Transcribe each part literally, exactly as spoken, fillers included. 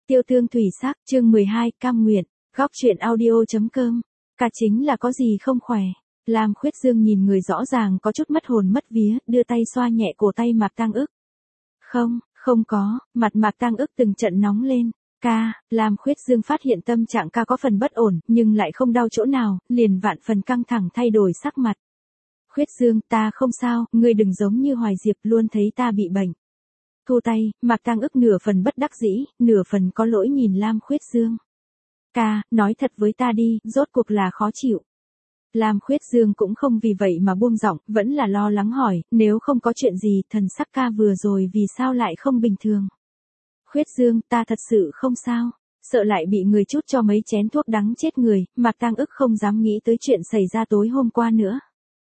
Tiêu tương thủy sắc, chương mười hai, cam nguyện, góc truyện audio.com. Cả chính là có gì không khỏe. Lam Khuyết Dương nhìn người rõ ràng có chút mất hồn mất vía, đưa tay xoa nhẹ cổ tay Mạc Tăng ức. Không, không có, mặt Mạc Tăng ức từng trận nóng lên. Ca, Lam Khuyết Dương phát hiện tâm trạng ca có phần bất ổn, nhưng lại không đau chỗ nào, liền vạn phần căng thẳng thay đổi sắc mặt. Khuyết Dương, ta không sao, ngươi đừng giống như Hoài Diệp luôn thấy ta bị bệnh. Thu tay, Mạc Tăng ức nửa phần bất đắc dĩ, nửa phần có lỗi nhìn Lam Khuyết Dương. Ca, nói thật với ta đi, rốt cuộc là khó chịu. Lam Khuyết Dương cũng không vì vậy mà buông giọng, vẫn là lo lắng hỏi, nếu không có chuyện gì, thần sắc ca vừa rồi vì sao lại không bình thường. Khuyết Dương, ta thật sự không sao, sợ lại bị người chút cho mấy chén thuốc đắng chết người, Mạc Tăng ức không dám nghĩ tới chuyện xảy ra tối hôm qua nữa.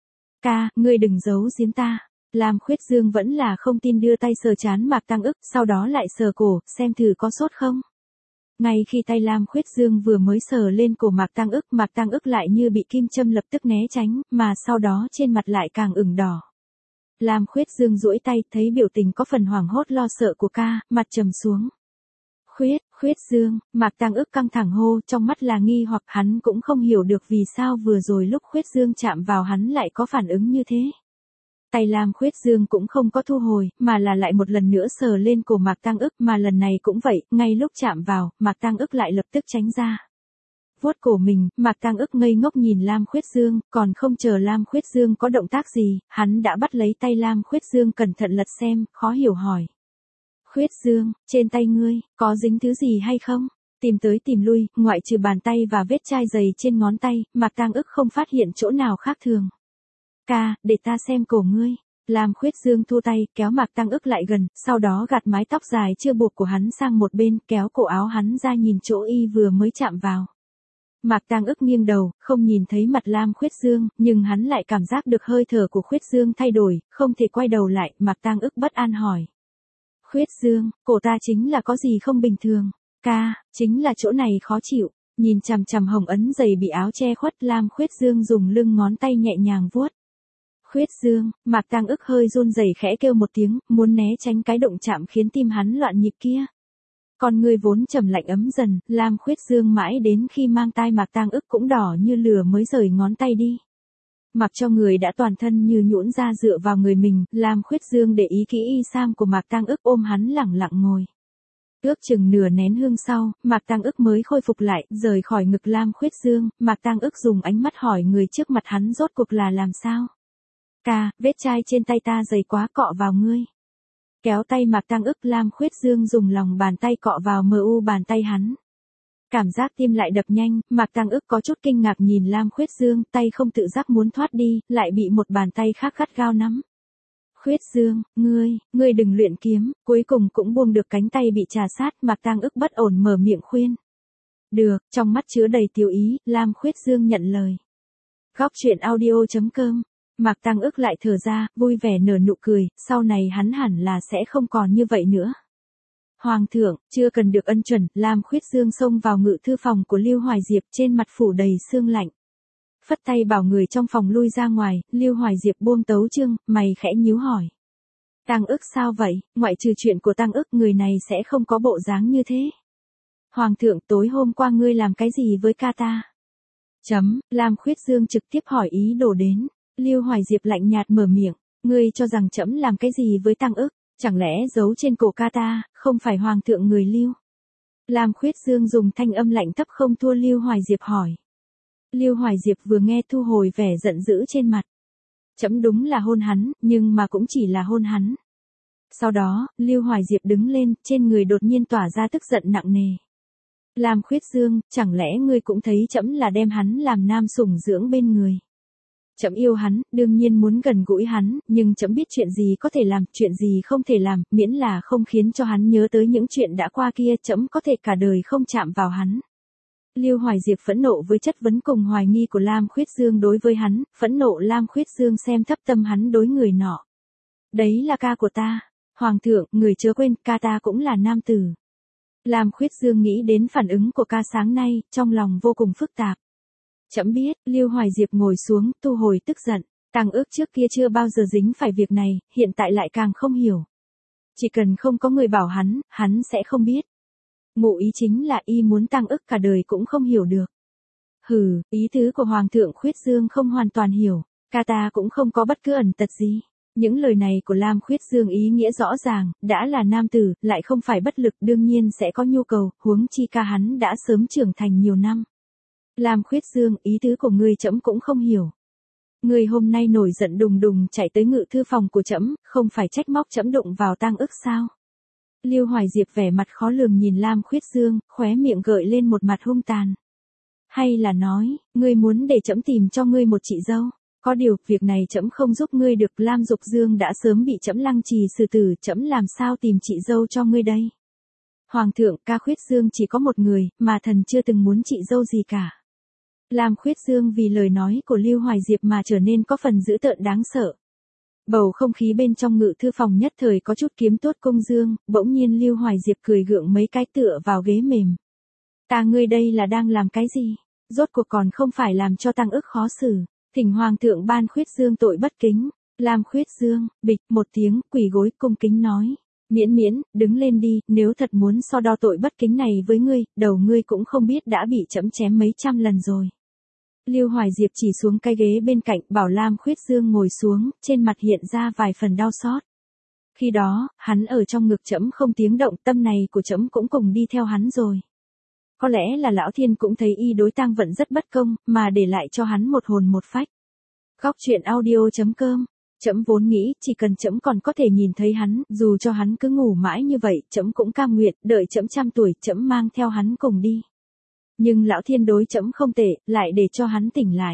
Ca, ngươi đừng giấu giếm ta. Lam Khuyết Dương vẫn là không tin đưa tay sờ trán Mạc Tăng ức, sau đó lại sờ cổ, xem thử có sốt không. Ngay khi tay Lam Khuyết Dương vừa mới sờ lên cổ Mạc Tăng ức, Mạc Tăng ức lại như bị kim châm lập tức né tránh, mà sau đó trên mặt lại càng ửng đỏ. Lam Khuyết Dương duỗi tay, thấy biểu tình có phần hoảng hốt lo sợ của ca, mặt trầm xuống. Khuyết, Khuyết Dương, Mạc Tăng ức căng thẳng hô, trong mắt là nghi hoặc hắn cũng không hiểu được vì sao vừa rồi lúc Khuyết Dương chạm vào hắn lại có phản ứng như thế. Tay Lam Khuyết Dương cũng không có thu hồi, mà là lại một lần nữa sờ lên cổ Mạc Tăng ức, mà lần này cũng vậy, ngay lúc chạm vào, Mạc Tăng ức lại lập tức tránh ra. Vuốt cổ mình, Mạc Tăng ức ngây ngốc nhìn Lam Khuyết Dương, còn không chờ Lam Khuyết Dương có động tác gì, hắn đã bắt lấy tay Lam Khuyết Dương cẩn thận lật xem, khó hiểu hỏi. Khuyết Dương, trên tay ngươi, có dính thứ gì hay không? Tìm tới tìm lui, ngoại trừ bàn tay và vết chai dày trên ngón tay, Mạc Tăng ức không phát hiện chỗ nào khác thường. Ca, để ta xem cổ ngươi. Lam Khuyết Dương thu tay, kéo Mạc Tăng ức lại gần, sau đó gạt mái tóc dài chưa buộc của hắn sang một bên, kéo cổ áo hắn ra nhìn chỗ y vừa mới chạm vào. Mạc Tăng ức nghiêng đầu, không nhìn thấy mặt Lam Khuyết Dương, nhưng hắn lại cảm giác được hơi thở của Khuyết Dương thay đổi, không thể quay đầu lại, Mạc Tăng ức bất an hỏi. Khuyết Dương, cổ ta chính là có gì không bình thường. Ca, chính là chỗ này khó chịu. Nhìn chằm chằm hồng ấn dày bị áo che khuất, Lam Khuyết Dương dùng lưng ngón tay nhẹ nhàng vuốt. Khuyết Dương, Mạc Tăng ức hơi run rẩy khẽ kêu một tiếng, muốn né tránh cái động chạm khiến tim hắn loạn nhịp kia. Con người vốn trầm lạnh ấm dần, Lam Khuyết Dương mãi đến khi mang tai Mạc Tăng ức cũng đỏ như lửa mới rời ngón tay đi. Mặc cho người đã toàn thân như nhũn ra dựa vào người mình, Lam Khuyết Dương để ý kỹ y sam của Mạc Tăng ức ôm hắn lẳng lặng ngồi. Ước chừng nửa nén hương sau, Mạc Tăng ức mới khôi phục lại, rời khỏi ngực Lam Khuyết Dương, Mạc Tăng ức dùng ánh mắt hỏi người trước mặt hắn rốt cuộc là làm sao. Ca, vết chai trên tay ta dày quá cọ vào ngươi. Kéo tay Mạc Tăng ức, Lam Khuyết Dương dùng lòng bàn tay cọ vào mờ u bàn tay hắn. Cảm giác tim lại đập nhanh, Mạc Tăng ức có chút kinh ngạc nhìn Lam Khuyết Dương, tay không tự giác muốn thoát đi, lại bị một bàn tay khác gắt gao nắm. Khuyết Dương, ngươi, ngươi đừng luyện kiếm, cuối cùng cũng buông được cánh tay bị trà sát, Mạc Tăng ức bất ổn mở miệng khuyên. Được, trong mắt chứa đầy tiêu ý, Lam Khuyết Dương nhận lời. Góc truyện audio.com. Mạc Tăng ức lại thở ra, vui vẻ nở nụ cười, sau này hắn hẳn là sẽ không còn như vậy nữa. Hoàng thượng, chưa cần được ân chuẩn, Lam Khuyết Dương xông vào ngự thư phòng của Lưu Hoài Diệp, trên mặt phủ đầy sương lạnh. Phất tay bảo người trong phòng lui ra ngoài, Lưu Hoài Diệp buông tấu chương, mày khẽ nhíu hỏi. Tăng ức sao vậy, ngoại trừ chuyện của Tăng ức người này sẽ không có bộ dáng như thế. Hoàng thượng, tối hôm qua ngươi làm cái gì với ca ta? Chấm, Lam Khuyết Dương trực tiếp hỏi ý đồ đến. Lưu Hoài Diệp lạnh nhạt mở miệng, ngươi cho rằng trẫm làm cái gì với Tăng ức, chẳng lẽ giấu trên cổ ca ta, không phải hoàng thượng người Lưu? Lam Khuyết Dương dùng thanh âm lạnh thấp không thua Lưu Hoài Diệp hỏi. Lưu Hoài Diệp vừa nghe thu hồi vẻ giận dữ trên mặt. Trẫm đúng là hôn hắn, nhưng mà cũng chỉ là hôn hắn. Sau đó, Lưu Hoài Diệp đứng lên, trên người đột nhiên tỏa ra tức giận nặng nề. Lam Khuyết Dương, chẳng lẽ ngươi cũng thấy trẫm là đem hắn làm nam sủng dưỡng bên người? Trẫm yêu hắn, đương nhiên muốn gần gũi hắn, nhưng trẫm biết chuyện gì có thể làm, chuyện gì không thể làm, miễn là không khiến cho hắn nhớ tới những chuyện đã qua kia, trẫm có thể cả đời không chạm vào hắn. Lưu Hoài Diệp phẫn nộ với chất vấn cùng hoài nghi của Lam Khuyết Dương đối với hắn, phẫn nộ Lam Khuyết Dương xem thấp tâm hắn đối người nọ. Đấy là ca của ta. Hoàng thượng, người chớ quên, ca ta cũng là nam tử. Lam Khuyết Dương nghĩ đến phản ứng của ca sáng nay, trong lòng vô cùng phức tạp. Trẫm biết, Lưu Hoài Diệp ngồi xuống, thu hồi tức giận. Tăng ức trước kia chưa bao giờ dính phải việc này, hiện tại lại càng không hiểu. Chỉ cần không có người bảo hắn, hắn sẽ không biết. Ngụ ý chính là y muốn Tăng ức cả đời cũng không hiểu được. Hừ, ý tứ của Hoàng thượng Khuyết Dương không hoàn toàn hiểu, ca ta cũng không có bất cứ ẩn tật gì. Những lời này của Lam Khuyết Dương ý nghĩa rõ ràng, đã là nam tử, lại không phải bất lực đương nhiên sẽ có nhu cầu, huống chi ca hắn đã sớm trưởng thành nhiều năm. Lam Khuyết Dương, ý tứ của ngươi trẫm cũng không hiểu. Ngươi hôm nay nổi giận đùng đùng chạy tới ngự thư phòng của trẫm, không phải trách móc trẫm đụng vào Tăng ức sao? Lưu Hoài Diệp vẻ mặt khó lường nhìn Lam Khuyết Dương, khóe miệng gợi lên một mặt hung tàn. Hay là nói, ngươi muốn để trẫm tìm cho ngươi một chị dâu? Có điều, việc này trẫm không giúp ngươi được. Lam Dục Dương đã sớm bị trẫm lăng trì xử tử, trẫm làm sao tìm chị dâu cho ngươi đây? Hoàng thượng, ca Khuyết Dương chỉ có một người, mà thần chưa từng muốn chị dâu gì cả. Lam Khuyết Dương vì lời nói của Lưu Hoài Diệp mà trở nên có phần dữ tợn đáng sợ. Bầu không khí bên trong ngự thư phòng nhất thời có chút kiếm tốt công dương, bỗng nhiên Lưu Hoài Diệp cười gượng mấy cái tựa vào ghế mềm. Ta ngươi đây là đang làm cái gì? Rốt cuộc còn không phải làm cho Tăng ức khó xử. Thỉnh Hoàng thượng ban Khuyết Dương tội bất kính. Lam Khuyết Dương, bịch một tiếng, quỳ gối cung kính nói. Miễn miễn, đứng lên đi, nếu thật muốn so đo tội bất kính này với ngươi, đầu ngươi cũng không biết đã bị trẫm chém mấy trăm lần rồi. Lưu Hoài Diệp chỉ xuống cái ghế bên cạnh, bảo Lam Khuyết Dương ngồi xuống, trên mặt hiện ra vài phần đau xót. Khi đó, hắn ở trong ngực trẫm không tiếng động, tâm này của trẫm cũng cùng đi theo hắn rồi. Có lẽ là lão thiên cũng thấy y đối Tang Vận rất bất công, mà để lại cho hắn một hồn một phách. Góc truyện audio chấm com. Trẫm vốn nghĩ chỉ cần trẫm còn có thể nhìn thấy hắn, dù cho hắn cứ ngủ mãi như vậy, trẫm cũng cam nguyện, đợi trẫm trăm tuổi, trẫm mang theo hắn cùng đi. Nhưng lão thiên đối trẫm không tệ, lại để cho hắn tỉnh lại.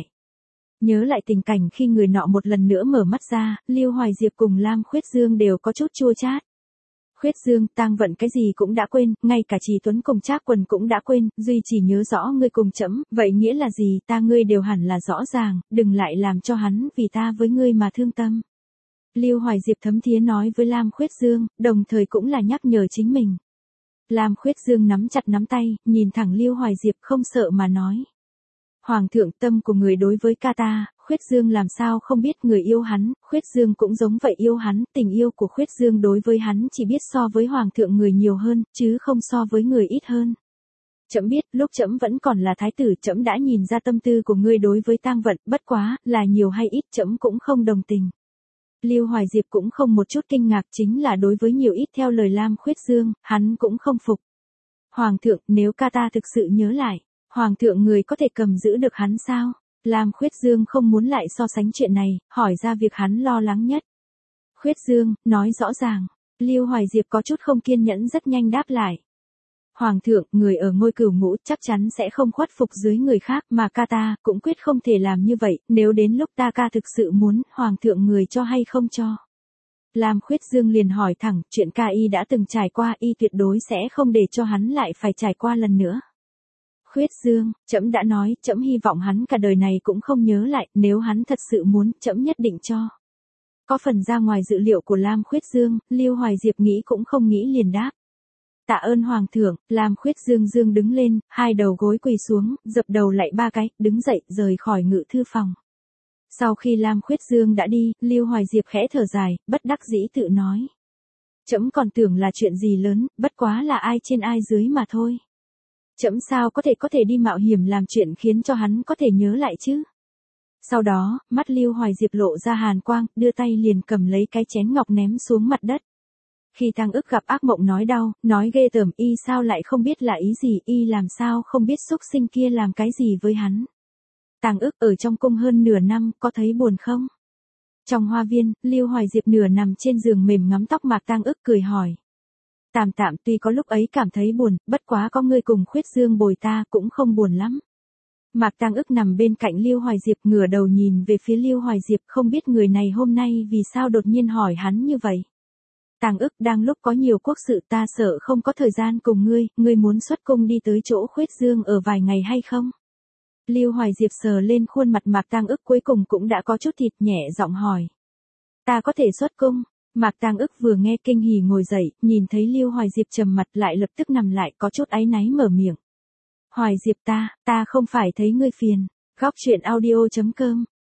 Nhớ lại tình cảnh khi người nọ một lần nữa mở mắt ra, Lưu Hoài Diệp cùng Lam Khuyết Dương đều có chút chua chát. Khuyết Dương, Tang Vận cái gì cũng đã quên, ngay cả Trì Tuấn cùng Trác Quần cũng đã quên, duy chỉ nhớ rõ ngươi cùng trẫm, vậy nghĩa là gì, ta ngươi đều hẳn là rõ ràng, đừng lại làm cho hắn vì ta với ngươi mà thương tâm. Lưu Hoài Diệp thấm thía nói với Lam Khuyết Dương, đồng thời cũng là nhắc nhở chính mình. Lam Khuyết Dương nắm chặt nắm tay, nhìn thẳng Lưu Hoài Diệp không sợ mà nói. Hoàng thượng, tâm của người đối với ca ta, Khuyết Dương làm sao không biết, người yêu hắn, Khuyết Dương cũng giống vậy yêu hắn, tình yêu của Khuyết Dương đối với hắn chỉ biết so với Hoàng thượng người nhiều hơn, chứ không so với người ít hơn. Trẫm biết, lúc trẫm vẫn còn là thái tử, trẫm đã nhìn ra tâm tư của ngươi đối với Tang Vận, bất quá, là nhiều hay ít trẫm cũng không đồng tình. Lưu Hoài Diệp cũng không một chút kinh ngạc, chính là đối với nhiều ít theo lời Lam Khuyết Dương, hắn cũng không phục. Hoàng thượng, nếu ca ta thực sự nhớ lại, Hoàng thượng người có thể cầm giữ được hắn sao? Lam Khuyết Dương không muốn lại so sánh chuyện này, hỏi ra việc hắn lo lắng nhất. Khuyết Dương, nói rõ ràng. Lưu Hoài Diệp có chút không kiên nhẫn rất nhanh đáp lại. Hoàng thượng, người ở ngôi cửu ngũ chắc chắn sẽ không khuất phục dưới người khác, mà ca ta cũng quyết không thể làm như vậy, nếu đến lúc ta ca thực sự muốn, Hoàng thượng người cho hay không cho. Lam Khuyết Dương liền hỏi thẳng, chuyện ca y đã từng trải qua, y tuyệt đối sẽ không để cho hắn lại phải trải qua lần nữa. Khuyết Dương, trẫm đã nói, trẫm hy vọng hắn cả đời này cũng không nhớ lại, nếu hắn thật sự muốn, trẫm nhất định cho. Có phần ra ngoài dự liệu của Lam Khuyết Dương, Lưu Hoài Diệp nghĩ cũng không nghĩ liền đáp. Tạ ơn Hoàng thượng. Lam Khuyết Dương Dương đứng lên, hai đầu gối quỳ xuống, dập đầu lạy ba cái, đứng dậy, rời khỏi ngự thư phòng. Sau khi Lam Khuyết Dương đã đi, Lưu Hoài Diệp khẽ thở dài, bất đắc dĩ tự nói. Trẫm còn tưởng là chuyện gì lớn, bất quá là ai trên ai dưới mà thôi. Trẫm sao có thể có thể đi mạo hiểm làm chuyện khiến cho hắn có thể nhớ lại chứ. Sau đó, mắt Lưu Hoài Diệp lộ ra hàn quang, đưa tay liền cầm lấy cái chén ngọc ném xuống mặt đất. Khi Tang ức gặp ác mộng nói đau, nói ghê tởm, y sao lại không biết là ý gì, y làm sao không biết xúc sinh kia làm cái gì với hắn. Tang ức ở trong cung hơn nửa năm, có thấy buồn không? Trong hoa viên, Lưu Hoài Diệp nửa nằm trên giường mềm ngắm tóc Mạc Tang ức cười hỏi. Tạm tạm, tuy có lúc ấy cảm thấy buồn, bất quá có ngươi cùng Khuyết Dương bồi ta cũng không buồn lắm. Mạc Tang ức nằm bên cạnh Lưu Hoài Diệp, ngửa đầu nhìn về phía Lưu Hoài Diệp, không biết người này hôm nay vì sao đột nhiên hỏi hắn như vậy. Tang ức, đang lúc có nhiều quốc sự, ta sợ không có thời gian cùng ngươi, ngươi muốn xuất cung đi tới chỗ Khuyết Dương ở vài ngày hay không? Lưu Hoài Diệp sờ lên khuôn mặt Mạc Tang ức, cuối cùng cũng đã có chút thịt, nhẹ giọng hỏi. Ta có thể xuất cung? Mạc Tang ức vừa nghe kinh hỉ ngồi dậy, nhìn thấy Lưu Hoài Diệp trầm mặt lại lập tức nằm lại, có chút áy náy mở miệng. Hoài Diệp ta, ta không phải thấy ngươi phiền. Góc truyện audio chấm com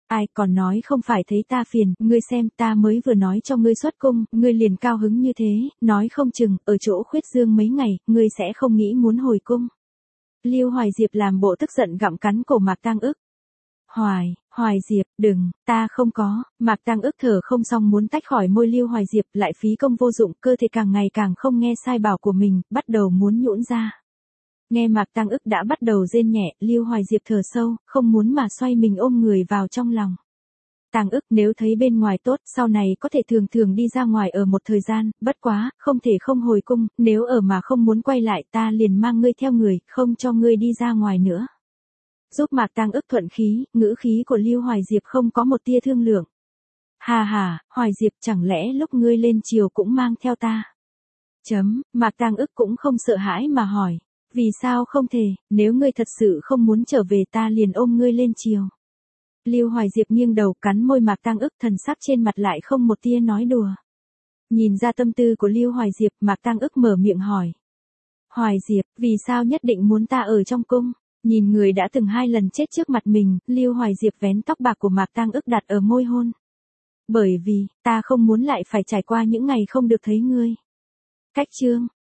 Ai còn nói không phải thấy ta phiền, ngươi xem ta mới vừa nói cho ngươi xuất cung, ngươi liền cao hứng như thế, nói không chừng, ở chỗ Khuyết Dương mấy ngày, ngươi sẽ không nghĩ muốn hồi cung. Lưu Hoài Diệp làm bộ tức giận gặm cắn cổ Mạc Tăng ức. Hoài, Hoài Diệp, đừng, ta không có, Mạc Tăng ức thở không xong muốn tách khỏi môi Lưu Hoài Diệp, lại phí công vô dụng, cơ thể càng ngày càng không nghe sai bảo của mình, bắt đầu muốn nhũn ra. Nghe Mạc Tăng ức đã bắt đầu rên nhẹ, Lưu Hoài Diệp thở sâu, không muốn mà xoay mình ôm người vào trong lòng. Tăng ức, nếu thấy bên ngoài tốt, sau này có thể thường thường đi ra ngoài ở một thời gian, bất quá, không thể không hồi cung, nếu ở mà không muốn quay lại ta liền mang ngươi theo người, không cho ngươi đi ra ngoài nữa. Giúp Mạc Tăng ức thuận khí, ngữ khí của Lưu Hoài Diệp không có một tia thương lượng. Hà hà, Hoài Diệp, chẳng lẽ lúc ngươi lên triều cũng mang theo ta? Chấm, Mạc Tăng ức cũng không sợ hãi mà hỏi. Vì sao không thể, nếu ngươi thật sự không muốn trở về ta liền ôm ngươi lên triều. Lưu Hoài Diệp nghiêng đầu cắn môi Mạc Tăng ức, thần sắc trên mặt lại không một tia nói đùa. Nhìn ra tâm tư của Lưu Hoài Diệp, Mạc Tăng ức mở miệng hỏi. Hoài Diệp, vì sao nhất định muốn ta ở trong cung? Nhìn người đã từng hai lần chết trước mặt mình, Lưu Hoài Diệp vén tóc bạc của Mạc Tăng ức đặt ở môi hôn. Bởi vì, ta không muốn lại phải trải qua những ngày không được thấy ngươi. Cách chương.